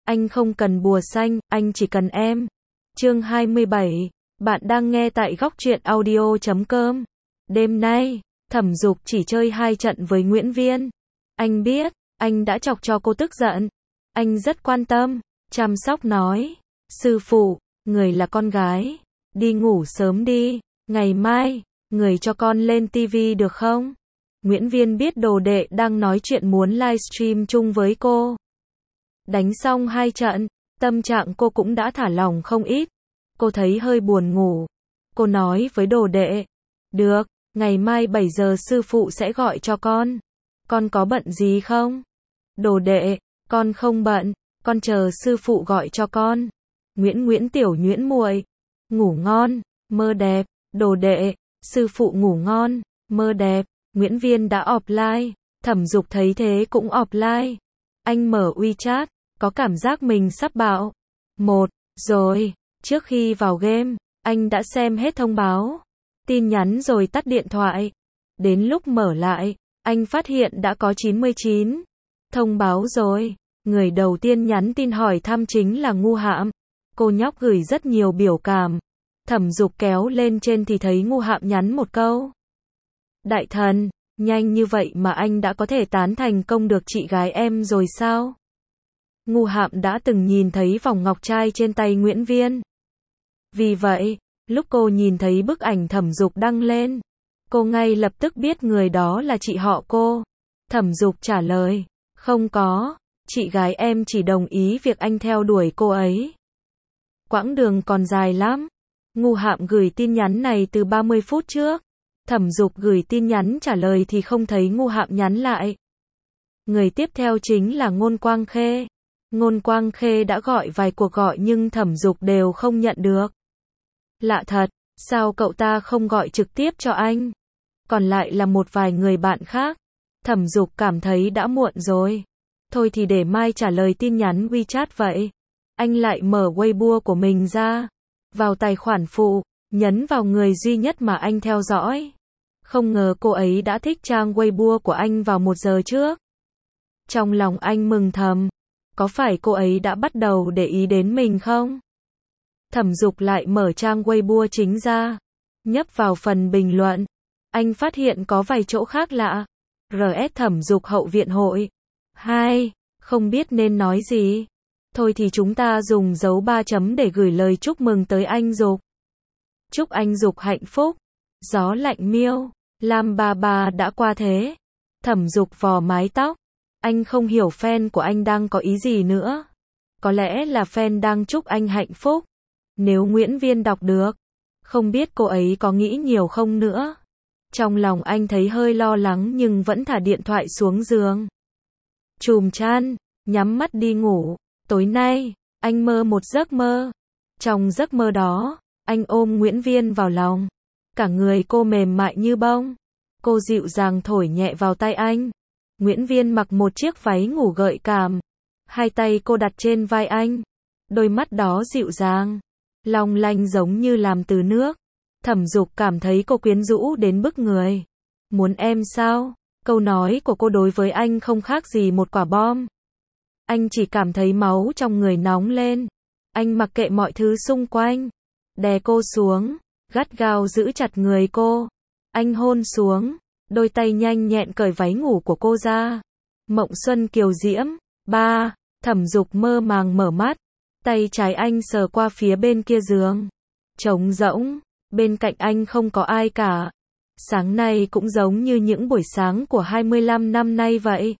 Anh không cần bùa xanh, anh chỉ cần em. Chương 27. Bạn đang nghe tại góc truyện audio.com. Đêm nay, Thẩm Dục chỉ chơi 2 trận với Nguyễn Viên. Anh biết, anh đã chọc cho cô tức giận. Anh rất quan tâm, chăm sóc nói. Sư phụ, người là con gái. Đi ngủ sớm đi, ngày mai, người cho con lên tivi được không? Nguyễn Viên biết đồ đệ đang nói chuyện muốn livestream chung với cô. Đánh xong 2 trận, tâm trạng cô cũng đã thả lỏng không ít. Cô thấy hơi buồn ngủ. Cô nói với đồ đệ. Được, ngày mai 7 giờ sư phụ sẽ gọi cho con. Con có bận gì không? Đồ đệ, con không bận, con chờ sư phụ gọi cho con. Nguyễn tiểu Nguyễn muội, ngủ ngon, mơ đẹp. Đồ đệ, sư phụ ngủ ngon, mơ đẹp. Nguyễn Viên đã offline, Thẩm Dục thấy thế cũng offline. Anh mở WeChat, có cảm giác mình sắp bạo. Rồi, trước khi vào game, anh đã xem hết thông báo, tin nhắn rồi tắt điện thoại. Đến lúc mở lại, anh phát hiện đã có 99 thông báo rồi. Người đầu tiên nhắn tin hỏi thăm chính là Ngu Hạm. Cô nhóc gửi rất nhiều biểu cảm. Thẩm Dục kéo lên trên thì thấy Ngu Hạm nhắn một câu. Đại thần, nhanh như vậy mà anh đã có thể tán thành công được chị gái em rồi sao? Ngu Hạm đã từng nhìn thấy vòng ngọc trai trên tay Nguyễn Viên. Vì vậy, lúc cô nhìn thấy bức ảnh Thẩm Dục đăng lên, cô ngay lập tức biết người đó là chị họ cô. Thẩm Dục trả lời, không có, chị gái em chỉ đồng ý việc anh theo đuổi cô ấy. Quãng đường còn dài lắm. Ngu Hạm gửi tin nhắn này từ 30 phút trước. Thẩm Dục gửi tin nhắn trả lời thì không thấy Ngu Hạm nhắn lại. Người tiếp theo chính là Ngôn Quang Khê. Ngôn Quang Khê đã gọi vài cuộc gọi nhưng Thẩm Dục đều không nhận được. Lạ thật, sao cậu ta không gọi trực tiếp cho anh? Còn lại là một vài người bạn khác. Thẩm Dục cảm thấy đã muộn rồi. Thôi thì để mai trả lời tin nhắn WeChat vậy. Anh lại mở Weibo của mình ra. Vào tài khoản phụ, nhấn vào người duy nhất mà anh theo dõi. Không ngờ cô ấy đã thích trang Weibo của anh vào 1 giờ trước. Trong lòng anh mừng thầm. Có phải cô ấy đã bắt đầu để ý đến mình không? Thẩm Dục lại mở trang Weibo chính ra. Nhấp vào phần bình luận. Anh phát hiện có vài chỗ khác lạ. RS Thẩm Dục hậu viện hội. 2. Không biết nên nói gì. Thôi thì chúng ta dùng dấu 3 chấm để gửi lời chúc mừng tới anh Dục. Chúc anh Dục hạnh phúc. Gió lạnh miêu. Lam bà đã qua thế. Thẩm Dục vò mái tóc. Anh không hiểu fan của anh đang có ý gì nữa. Có lẽ là fan đang chúc anh hạnh phúc. Nếu Nguyễn Viên đọc được, không biết cô ấy có nghĩ nhiều không nữa. Trong lòng anh thấy hơi lo lắng nhưng vẫn thả điện thoại xuống giường. Chùm chăn, nhắm mắt đi ngủ. Tối nay, anh mơ một giấc mơ. Trong giấc mơ đó, anh ôm Nguyễn Viên vào lòng. Cả người cô mềm mại như bông. Cô dịu dàng thổi nhẹ vào tay anh. Nguyễn Viên mặc một chiếc váy ngủ gợi cảm. 2 tay cô đặt trên vai anh. Đôi mắt đó dịu dàng, long lanh giống như làm từ nước. Thẩm Dục cảm thấy cô quyến rũ đến bức người. Muốn em sao? Câu nói của cô đối với anh không khác gì một quả bom. Anh chỉ cảm thấy máu trong người nóng lên. Anh mặc kệ mọi thứ xung quanh. Đè cô xuống, gắt gao giữ chặt người cô. Anh hôn xuống, đôi tay nhanh nhẹn cởi váy ngủ của cô ra. Mộng xuân kiều diễm. 3. Thẩm Dục mơ màng mở mắt. Tay trái anh sờ qua phía bên kia giường. Trống rỗng, bên cạnh anh không có ai cả. Sáng nay cũng giống như những buổi sáng của 25 năm nay vậy.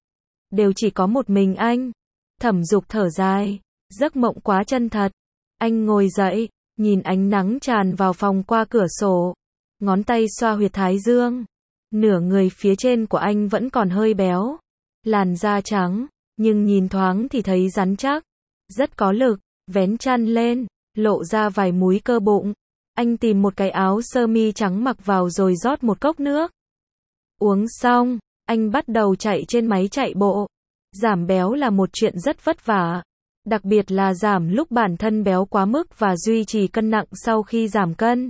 Đều chỉ có một mình anh. Thẩm Dục thở dài, giấc mộng quá chân thật. Anh ngồi dậy, nhìn ánh nắng tràn vào phòng qua cửa sổ. Ngón tay xoa huyệt thái dương. Nửa người phía trên của anh vẫn còn hơi béo. Làn da trắng, nhưng nhìn thoáng thì thấy rắn chắc. Rất có lực, vén chăn lên, lộ ra vài múi cơ bụng. Anh tìm một cái áo sơ mi trắng mặc vào rồi rót một cốc nước. Uống xong, anh bắt đầu chạy trên máy chạy bộ. Giảm béo là một chuyện rất vất vả. Đặc biệt là giảm lúc bản thân béo quá mức và duy trì cân nặng sau khi giảm cân.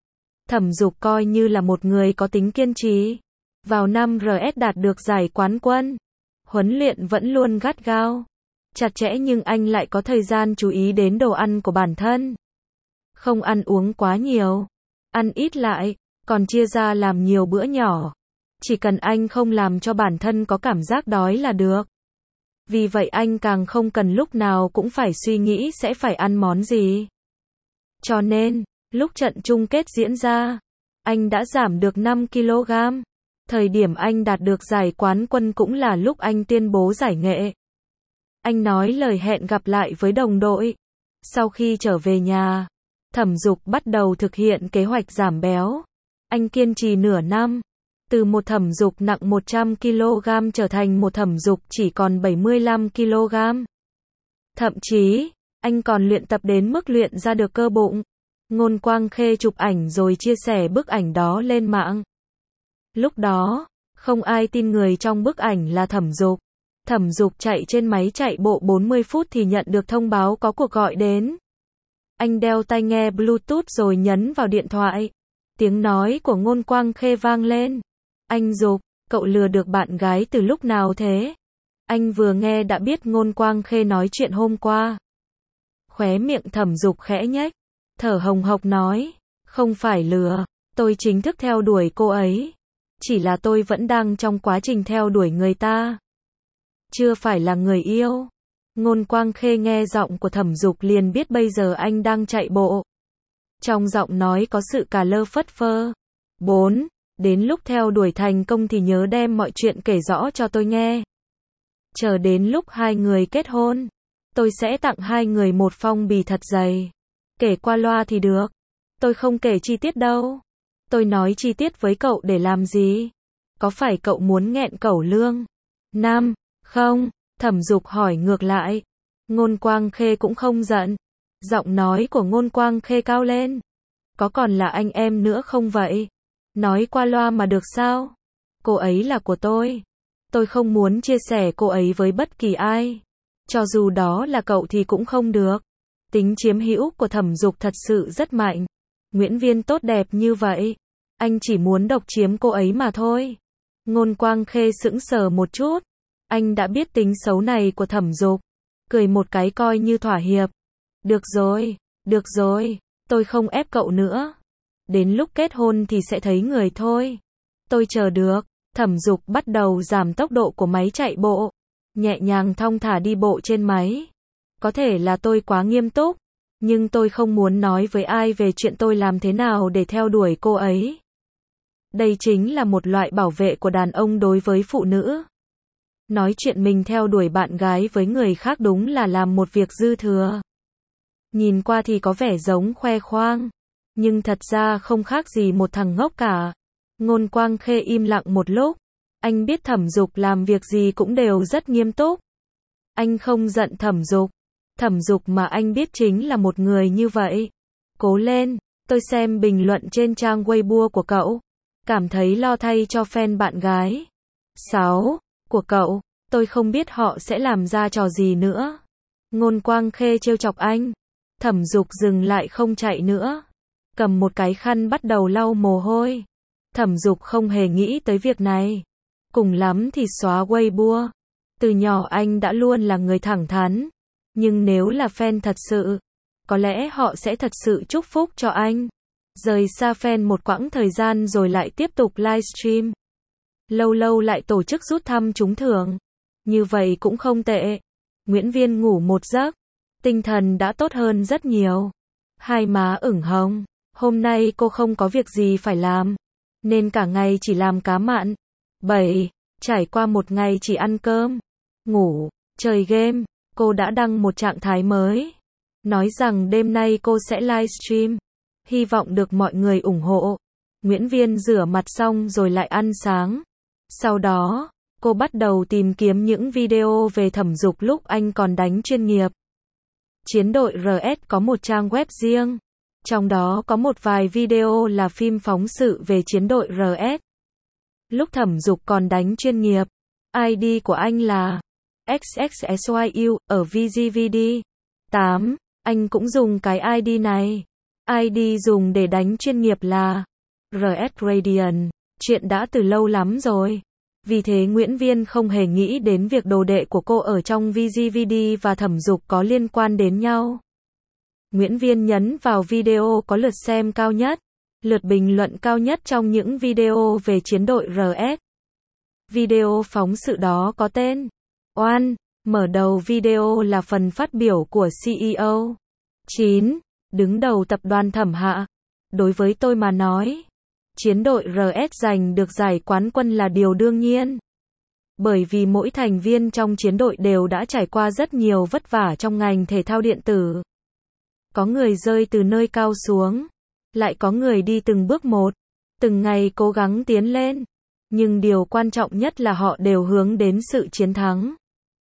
Thẩm Dục coi như là một người có tính kiên trì. Vào năm RS đạt được giải quán quân. Huấn luyện vẫn luôn gắt gao. chặt chẽ nhưng anh lại có thời gian chú ý đến đồ ăn của bản thân. Không ăn uống quá nhiều, ăn ít lại, còn chia ra làm nhiều bữa nhỏ. Chỉ cần anh không làm cho bản thân có cảm giác đói là được. Vì vậy anh càng không cần lúc nào cũng phải suy nghĩ sẽ phải ăn món gì. Cho nên, lúc trận chung kết diễn ra, anh đã giảm được 5 kg. Thời điểm anh đạt được giải quán quân cũng là lúc anh tuyên bố giải nghệ. Anh nói lời hẹn gặp lại với đồng đội. Sau khi trở về nhà, Thẩm Dục bắt đầu thực hiện kế hoạch giảm béo. Anh kiên trì nửa năm. Từ một Thẩm Dục nặng 100 kg trở thành một Thẩm Dục chỉ còn 75 kg. Thậm chí, anh còn luyện tập đến mức luyện ra được cơ bụng. Ngôn Quang Khê chụp ảnh rồi chia sẻ bức ảnh đó lên mạng. Lúc đó, không ai tin người trong bức ảnh là Thẩm Dục. Thẩm Dục chạy trên máy chạy bộ 40 phút thì nhận được thông báo có cuộc gọi đến. Anh đeo tai nghe Bluetooth rồi nhấn vào điện thoại. Tiếng nói của Ngôn Quang Khê vang lên. Anh Dục, cậu lừa được bạn gái từ lúc nào thế? Anh vừa nghe đã biết Ngôn Quang Khê nói chuyện hôm qua. Khóe miệng Thẩm Dục khẽ nhếch, thở hồng hộc nói, không phải lừa, tôi chính thức theo đuổi cô ấy. Chỉ là tôi vẫn đang trong quá trình theo đuổi người ta. Chưa phải là người yêu. Ngôn Quang Khê nghe giọng của Thẩm Dục liền biết bây giờ anh đang chạy bộ. Trong giọng nói có sự cà lơ phất phơ. 4. Đến lúc theo đuổi thành công thì nhớ đem mọi chuyện kể rõ cho tôi nghe. Chờ đến lúc hai người kết hôn, tôi sẽ tặng hai người một phong bì thật dày. Kể qua loa thì được. Tôi không kể chi tiết đâu. Tôi nói chi tiết với cậu để làm gì? Có phải cậu muốn nghẹn cẩu lương? Nam, không, Thẩm Dục hỏi ngược lại. Ngôn Quang Khê cũng không giận. Giọng nói của Ngôn Quang Khê cao lên. Có còn là anh em nữa không vậy? Nói qua loa mà được sao? Cô ấy là của tôi. Tôi không muốn chia sẻ cô ấy với bất kỳ ai. Cho dù đó là cậu thì cũng không được. Tính chiếm hữu của Thẩm Dục thật sự rất mạnh. Nguyễn Viên tốt đẹp như vậy. Anh chỉ muốn độc chiếm cô ấy mà thôi. Ngôn Quang Khê sững sờ một chút. Anh đã biết tính xấu này của Thẩm Dục. Cười một cái coi như thỏa hiệp. Được rồi, tôi không ép cậu nữa. Đến lúc kết hôn thì sẽ thấy người thôi. Tôi chờ được. Thẩm Dục bắt đầu giảm tốc độ của máy chạy bộ. Nhẹ nhàng thong thả đi bộ trên máy. Có thể là tôi quá nghiêm túc. Nhưng tôi không muốn nói với ai về chuyện tôi làm thế nào để theo đuổi cô ấy. Đây chính là một loại bảo vệ của đàn ông đối với phụ nữ. Nói chuyện mình theo đuổi bạn gái với người khác đúng là làm một việc dư thừa. Nhìn qua thì có vẻ giống khoe khoang. Nhưng thật ra không khác gì một thằng ngốc cả. Ngôn Quang Khê im lặng một lúc. Anh biết Thẩm Dục làm việc gì cũng đều rất nghiêm túc. Anh không giận Thẩm Dục. Thẩm Dục mà anh biết chính là một người như vậy. Cố lên, tôi xem bình luận trên trang Weibo của cậu. Cảm thấy lo thay cho fan bạn gái. 6. Của cậu, tôi không biết họ sẽ làm ra trò gì nữa. Ngôn Quang Khê trêu chọc anh. Thẩm Dục dừng lại không chạy nữa. Cầm một cái khăn bắt đầu lau mồ hôi. Thẩm Dục không hề nghĩ tới việc này. Cùng lắm thì xóa Weibo. Từ nhỏ anh đã luôn là người thẳng thắn. Nhưng nếu là fan thật sự, có lẽ họ sẽ thật sự chúc phúc cho anh. Rời xa fan một quãng thời gian rồi lại tiếp tục livestream. Lâu lâu lại tổ chức rút thăm trúng thưởng. Như vậy cũng không tệ. Nguyễn Viên ngủ một giấc. Tinh thần đã tốt hơn rất nhiều. Hai má ửng hồng. Hôm nay cô không có việc gì phải làm. Nên cả ngày chỉ làm cá mặn. 7. Trải qua một ngày chỉ ăn cơm, ngủ, chơi game. Cô đã đăng một trạng thái mới. Nói rằng đêm nay cô sẽ livestream. Hy vọng được mọi người ủng hộ. Nguyễn Viên rửa mặt xong rồi lại ăn sáng. Sau đó, cô bắt đầu tìm kiếm những video về Thẩm Dục lúc anh còn đánh chuyên nghiệp. Chiến đội RS có một trang web riêng. Trong đó có một vài video là phim phóng sự về chiến đội RS. Lúc Thẩm Dục còn đánh chuyên nghiệp, ID của anh là XXSYU ở VGVD. 8. Anh cũng dùng cái ID này. ID dùng để đánh chuyên nghiệp là RS Radiant. Chuyện đã từ lâu lắm rồi. Vì thế Nguyễn Viên không hề nghĩ đến việc đồ đệ của cô ở trong VGVD và Thẩm Dục có liên quan đến nhau. Nguyễn Viên nhấn vào video có lượt xem cao nhất, lượt bình luận cao nhất trong những video về chiến đội RS. Video phóng sự đó có tên Oan, mở đầu video là phần phát biểu của CEO 9, đứng đầu tập đoàn Thẩm Hạ. Đối với tôi mà nói, chiến đội RS giành được giải quán quân là điều đương nhiên. Bởi vì mỗi thành viên trong chiến đội đều đã trải qua rất nhiều vất vả trong ngành thể thao điện tử. Có người rơi từ nơi cao xuống, lại có người đi từng bước một, từng ngày cố gắng tiến lên. Nhưng điều quan trọng nhất là họ đều hướng đến sự chiến thắng.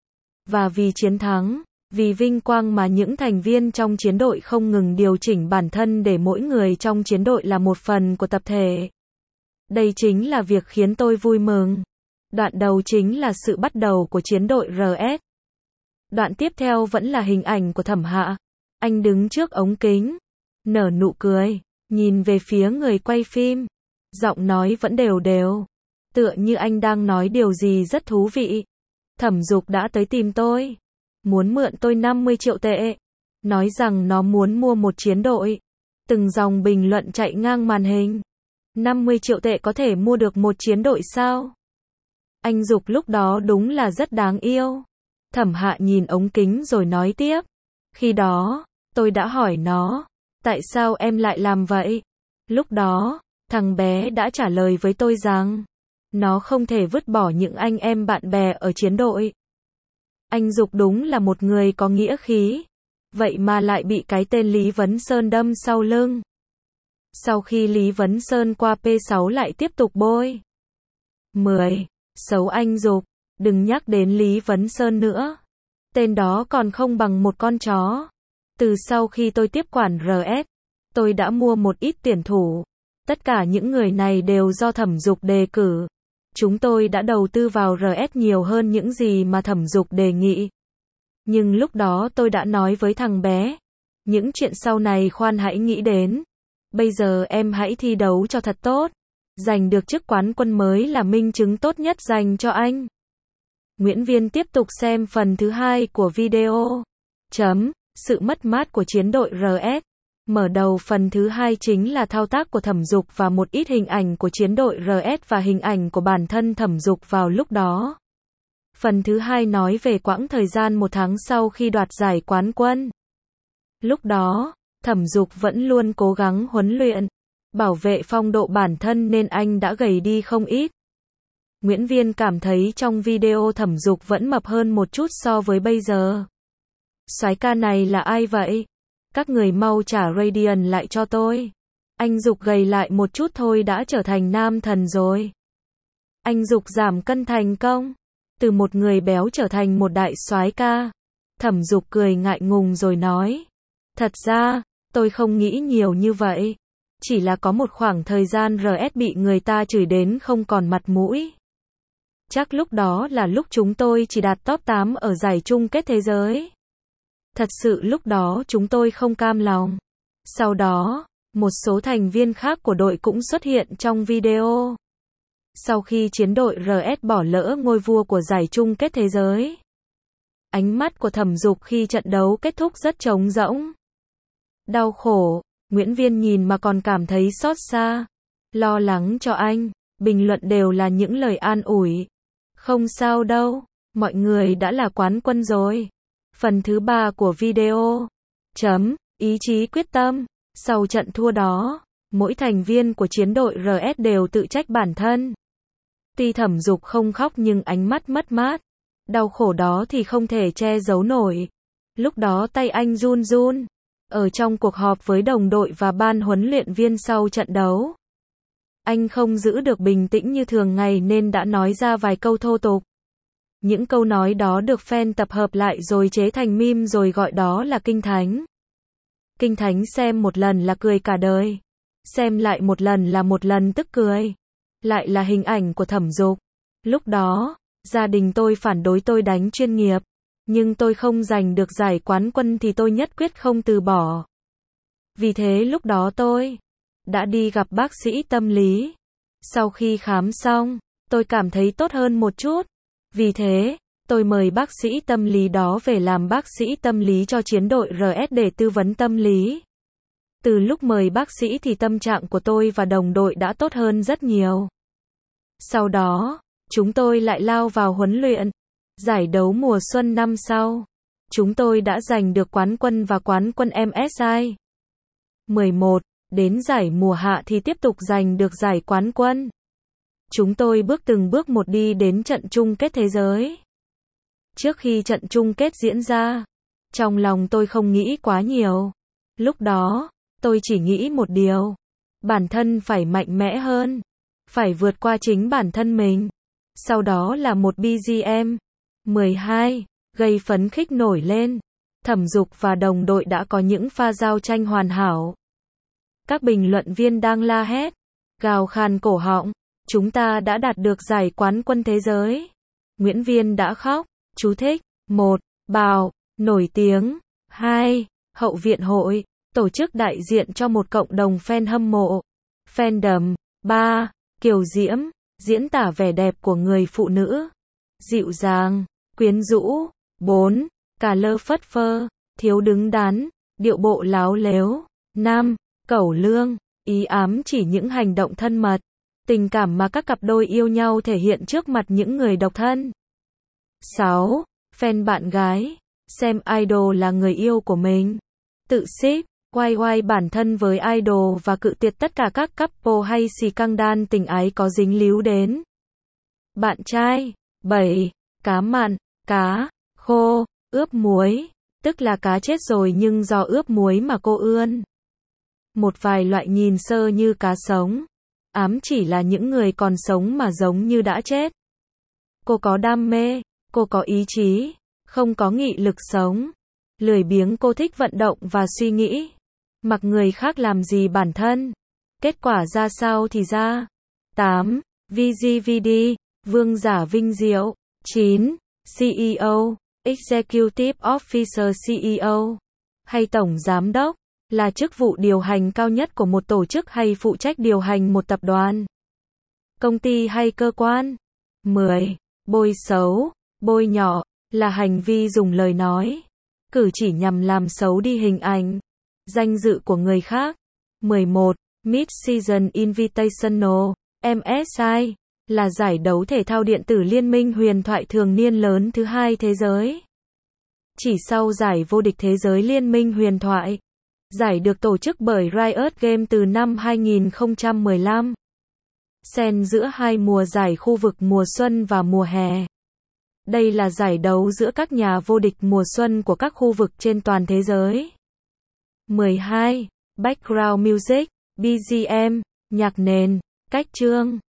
Và vì chiến thắng, vì vinh quang mà những thành viên trong chiến đội không ngừng điều chỉnh bản thân để mỗi người trong chiến đội là một phần của tập thể. Đây chính là việc khiến tôi vui mừng. Đoạn đầu chính là sự bắt đầu của chiến đội RS. Đoạn tiếp theo vẫn là hình ảnh của Thẩm Hạ. Anh đứng trước ống kính, nở nụ cười, nhìn về phía người quay phim. Giọng nói vẫn đều đều, tựa như anh đang nói điều gì rất thú vị. Thẩm Dục đã tới tìm tôi, muốn mượn tôi 50 triệu tệ, nói rằng nó muốn mua một chiến đội. Từng dòng bình luận chạy ngang màn hình. 50 triệu tệ có thể mua được một chiến đội sao? Anh Dục lúc đó đúng là rất đáng yêu. Thẩm Hạ nhìn ống kính rồi nói tiếp. Khi đó, tôi đã hỏi nó, tại sao em lại làm vậy? Lúc đó, thằng bé đã trả lời với tôi rằng, nó không thể vứt bỏ những anh em bạn bè ở chiến đội. Anh Dục đúng là một người có nghĩa khí. Vậy mà lại bị cái tên Lý Vấn Sơn đâm sau lưng. Sau khi Lý Vấn Sơn qua P6 lại tiếp tục bôi 10. Xấu anh Dục, đừng nhắc đến Lý Vấn Sơn nữa. Tên đó còn không bằng một con chó. Từ sau khi tôi tiếp quản RS, tôi đã mua một ít tuyển thủ. Tất cả những người này đều do Thẩm Dục đề cử. Chúng tôi đã đầu tư vào RS nhiều hơn những gì mà Thẩm Dục đề nghị. Nhưng lúc đó tôi đã nói với thằng bé, những chuyện sau này khoan hãy nghĩ đến. Bây giờ em hãy thi đấu cho thật tốt. Giành được chức quán quân mới là minh chứng tốt nhất dành cho anh. Nguyễn Viên tiếp tục xem phần thứ 2 của video. Sự mất mát của chiến đội RS. Mở đầu phần thứ 2 chính là thao tác của Thẩm Dục và một ít hình ảnh của chiến đội RS và hình ảnh của bản thân Thẩm Dục vào lúc đó. Phần thứ 2 nói về quãng thời gian 1 tháng sau khi đoạt giải quán quân. Lúc đó, Thẩm Dục vẫn luôn cố gắng huấn luyện, bảo vệ phong độ bản thân nên anh đã gầy đi không ít. Nguyễn Viên cảm thấy trong video Thẩm Dục vẫn mập hơn một chút so với bây giờ. Soái ca này là ai vậy? Các người mau trả Radiant lại cho tôi. Anh Dục gầy lại một chút thôi đã trở thành nam thần rồi. Anh Dục giảm cân thành công. Từ một người béo trở thành một đại soái ca. Thẩm Dục cười ngại ngùng rồi nói. Thật ra, tôi không nghĩ nhiều như vậy. Chỉ là có một khoảng thời gian RS bị người ta chửi đến không còn mặt mũi. Chắc lúc đó là lúc chúng tôi chỉ đạt top 8 ở giải chung kết thế giới. Thật sự lúc đó chúng tôi không cam lòng. Sau đó, một số thành viên khác của đội cũng xuất hiện trong video. Sau khi chiến đội RS bỏ lỡ ngôi vua của giải chung kết thế giới, ánh mắt của Thẩm Dục khi trận đấu kết thúc rất trống rỗng. Đau khổ, Nguyễn Viên nhìn mà còn cảm thấy xót xa. Lo lắng cho anh, bình luận đều là những lời an ủi. Không sao đâu, mọi người đã là quán quân rồi. Phần thứ 3 của video. Ý chí quyết tâm. Sau trận thua đó, mỗi thành viên của chiến đội RS đều tự trách bản thân. Tuy Thẩm Dục không khóc nhưng ánh mắt mất mát. Đau khổ đó thì không thể che giấu nổi. Lúc đó tay anh run run. Ở trong cuộc họp với đồng đội và ban huấn luyện viên sau trận đấu, anh không giữ được bình tĩnh như thường ngày nên đã nói ra vài câu thô tục. Những câu nói đó được fan tập hợp lại rồi chế thành meme rồi gọi đó là kinh thánh. Kinh thánh xem một lần là cười cả đời. Xem lại một lần tức cười. Lại là hình ảnh của Thẩm Dục. Lúc đó, gia đình tôi phản đối tôi đánh chuyên nghiệp. Nhưng tôi không giành được giải quán quân thì tôi nhất quyết không từ bỏ. Vì thế lúc đó tôi đã đi gặp bác sĩ tâm lý. Sau khi khám xong, tôi cảm thấy tốt hơn một chút. Vì thế, tôi mời bác sĩ tâm lý đó về làm bác sĩ tâm lý cho chiến đội RS để tư vấn tâm lý. Từ lúc mời bác sĩ thì tâm trạng của tôi và đồng đội đã tốt hơn rất nhiều. Sau đó, chúng tôi lại lao vào huấn luyện. Giải đấu mùa xuân năm sau, chúng tôi đã giành được quán quân và quán quân MSI. 11. Đến giải mùa hạ thì tiếp tục giành được giải quán quân. Chúng tôi bước từng bước một đi đến trận chung kết thế giới. Trước khi trận chung kết diễn ra, trong lòng tôi không nghĩ quá nhiều. Lúc đó, tôi chỉ nghĩ một điều. Bản thân phải mạnh mẽ hơn. Phải vượt qua chính bản thân mình. Sau đó là một BGM. 12. Gây phấn khích nổi lên. Thẩm Dục và đồng đội đã có những pha giao tranh hoàn hảo. Các bình luận viên đang la hét, gào khan cổ họng. Chúng ta đã đạt được giải quán quân thế giới. Nguyễn Viên đã khóc. Chú thích. 1. Bào, nổi tiếng. 2. Hậu viện hội, tổ chức đại diện cho một cộng đồng fan hâm mộ. Fandom. 3. Kiều diễm, diễn tả vẻ đẹp của người phụ nữ. Dịu dàng, quyến rũ. 4. Cà lơ phất phơ, thiếu đứng đắn, điệu bộ láo lếu. 5. Cẩu lương, ý ám chỉ những hành động thân mật, tình cảm mà các cặp đôi yêu nhau thể hiện trước mặt những người độc thân. 6. Fan bạn gái, xem idol là người yêu của mình. Tự ship, quay bản thân với idol và cự tuyệt tất cả các couple hay scandal tình ái có dính líu đến bạn trai. 7. Cá mặn, cá khô, ướp muối, tức là cá chết rồi nhưng do ướp muối mà cô ươn. Một vài loại nhìn sơ như cá sống, ám chỉ là những người còn sống mà giống như đã chết. Cô có đam mê, cô có ý chí, không có nghị lực sống. Lười biếng, cô thích vận động và suy nghĩ. Mặc người khác làm gì bản thân. Kết quả ra sao thì ra. 8. VGVD, vương giả vinh diệu. 9. CEO, Executive Officer CEO, hay Tổng Giám đốc, là chức vụ điều hành cao nhất của một tổ chức hay phụ trách điều hành một tập đoàn, công ty hay cơ quan. 10. Bôi xấu, bôi nhọ, là hành vi dùng lời nói, cử chỉ nhằm làm xấu đi hình ảnh, danh dự của người khác. 11. Mid-Season Invitational, MSI, là giải đấu thể thao điện tử liên minh huyền thoại thường niên lớn thứ hai thế giới. Chỉ sau giải vô địch thế giới liên minh huyền thoại. Giải được tổ chức bởi Riot Games từ năm 2015. Xen giữa hai mùa giải khu vực mùa xuân và mùa hè. Đây là giải đấu giữa các nhà vô địch mùa xuân của các khu vực trên toàn thế giới. 12. Background Music, BGM, nhạc nền, cách chương.